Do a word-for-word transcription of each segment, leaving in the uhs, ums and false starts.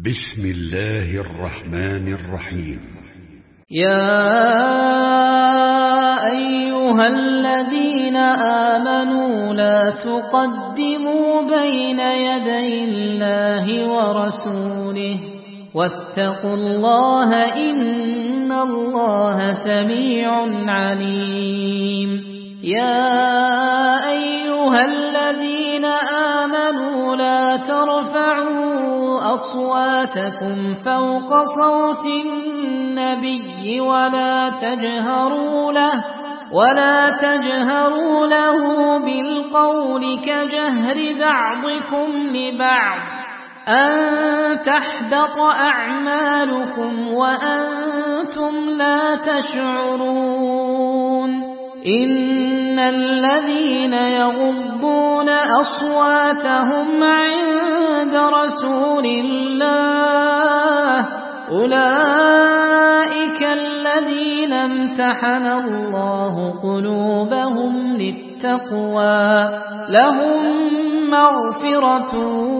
بسم الله الرحمن الرحيم. يا أيها الذين آمنوا لا تقدموا بين يدي الله ورسوله واتقوا الله إن الله سميع عليم. يا أيها الذين آمنوا لا ترفعوا أصواتكم فوق صوت النبي ولا تجهروا له ولا تجهروا له بالقول كجهر بعضكم لبعض أن تحبط أعمالكم وأنتم لا تشعرون. إن الذين يغضون أصواتهم عند رسول الله أولئك الذين امتحن الله قلوبهم للتقوى لهم مغفرة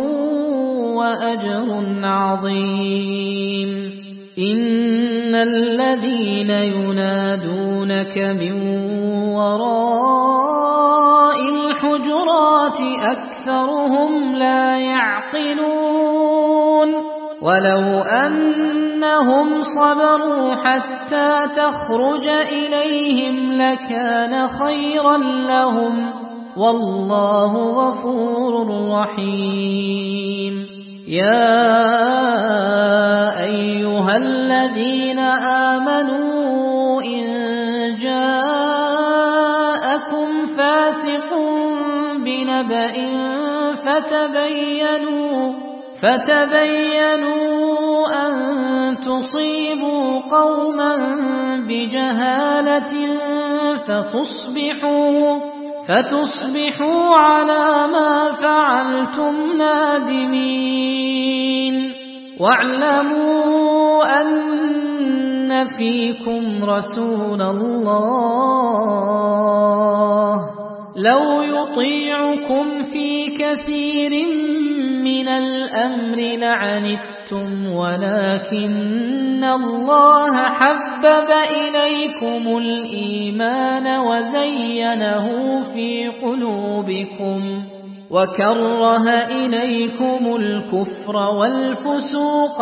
وأجر عظيم. إن الذين ينادونك من وراء الحجرات أكثرهم لا يعقلون. ولو أنهم صبروا حتى تخرج إليهم لكان خيرا لهم والله غفور رحيم. يا أيها الذين آمنوا إن جاءكم فاسق بنبأ فتبينوا فتبينوا أن تصيبوا قوما بجهالة فتصبحوا فتصبحوا على ما فعلتم نادمين. واعلموا أن فيكم رسول الله لو يطيعكم في كثير من الأمر لعنتم ولكن الله حبب إليكم الإيمان وزينه في قلوبكم وكره إليكم الكفر والفسوق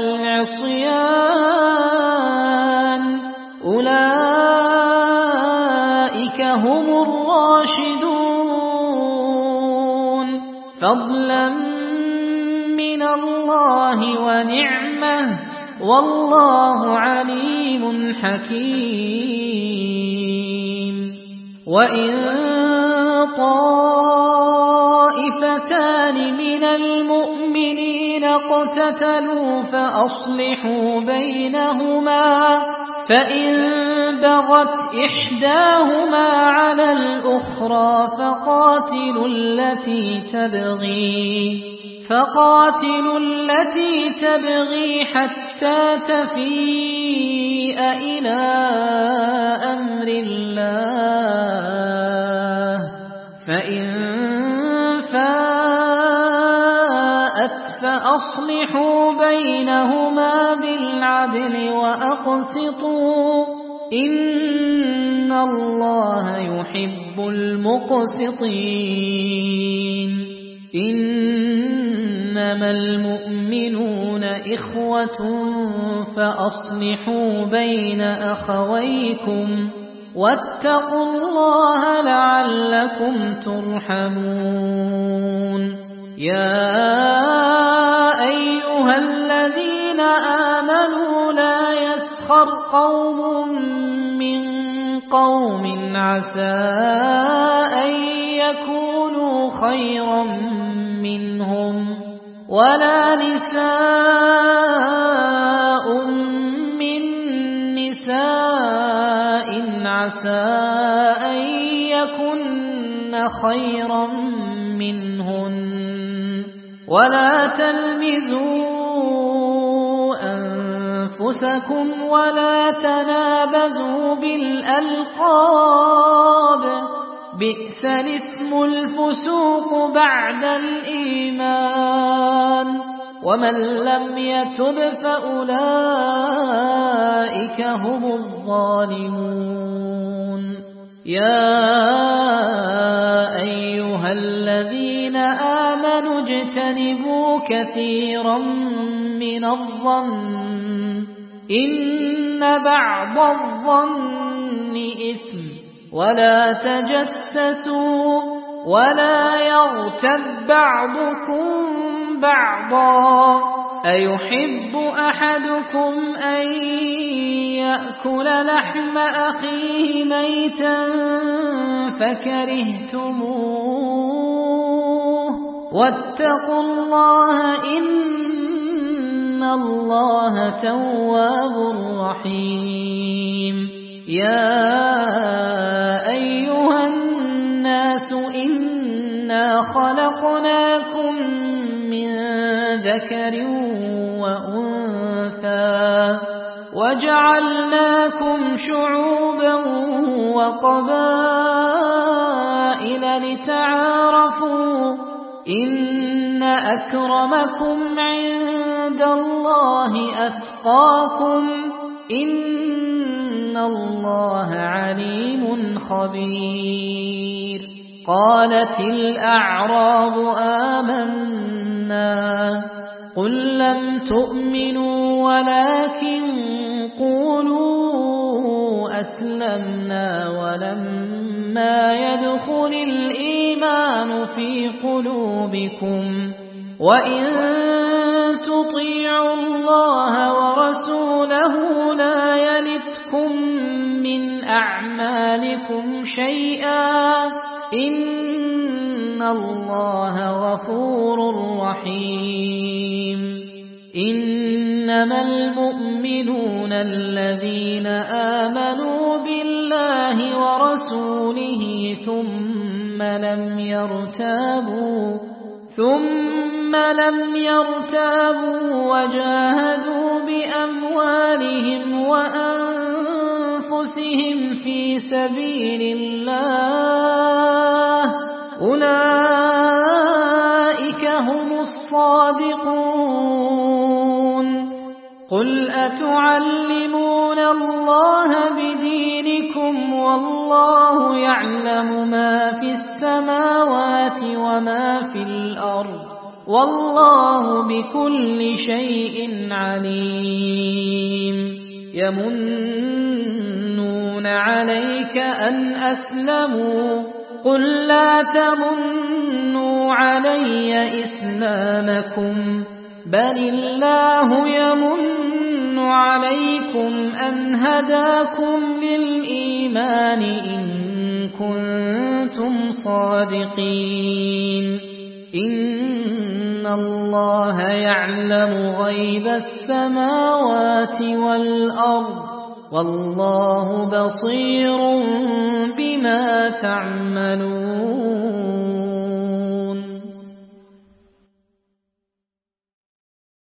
والعصيان أولئك هم الراشدون فضلا من الله ونعمه والله عليم حكيم. وإن طائفتان من المؤمنين اقتتلوا فأصلحوا بينهما فإن بغت إحداهما على الأخرى فقاتلوا التي تبغي فقاتلوا التي تبغي حتى تفيء إلى أمر الله فإن فاءت فأصلحوا بينهما بالعدل وأقسطوا إن الله يحب المقسطين. إنما المؤمنون إخوة فأصلحوا بين أخويكم واتقوا الله لعلكم ترحمون. يا أيها الذين آمنوا لا يسخر قوم من قوم عسى أن يكونوا خيرا منهم ولا نساء من نساء عسى أن يكن خيرا منهن ولا تلمزوا أنفسكم ولا تنابزوا بالألقاب بئس الاسم الفسوق بعد الإيمان ومن لم يتب فأولئك هم الظالمون يا أيها الذين آمنوا اجتنبوا كثيرا من الظن إن بعض الظن إثم ولا تجسسوا ولا يغتب بعضكم بعضا أيحب أحدكم أن يأكل لحم أخيه ميتا فكرهتموه واتقوا الله إن الله تواب رحيم يا أيها الناس إنا خلقناكم من ذكر وأنثى وجعلناكم شعوبا وقبائل لتعارفوا إن أكرمكم عند الله أتقاكم إن الله عليم خبير قالت الأعراب آمنا قل لم تؤمنوا ولكن قولوا أسلمنا ولما يدخل الإيمان في قلوبكم وإن تطيعوا الله ورسوله لا يلتكم من أعمالكم شيئا إن الله غفور رحيم إنما المؤمنون الذين آمنوا بالله ورسوله ثم لم يرتابوا ثم لم يرتابوا وجاهدوا بأموالهم وأنفسهم في سبيل الله أولئك هم الصادقون قل أتعلمون الله بدينكم والله يعلم ما في السماوات وما في الأرض والله بكل شيء عليم يمنون عليك أن أسلموا قل لا تمنوا علي إسلامكم بل الله يمن عليكم أن هداكم للإيمان إن كنتم صادقين إن الله يعلم غيب السماوات والأرض والله بصير بما تعملون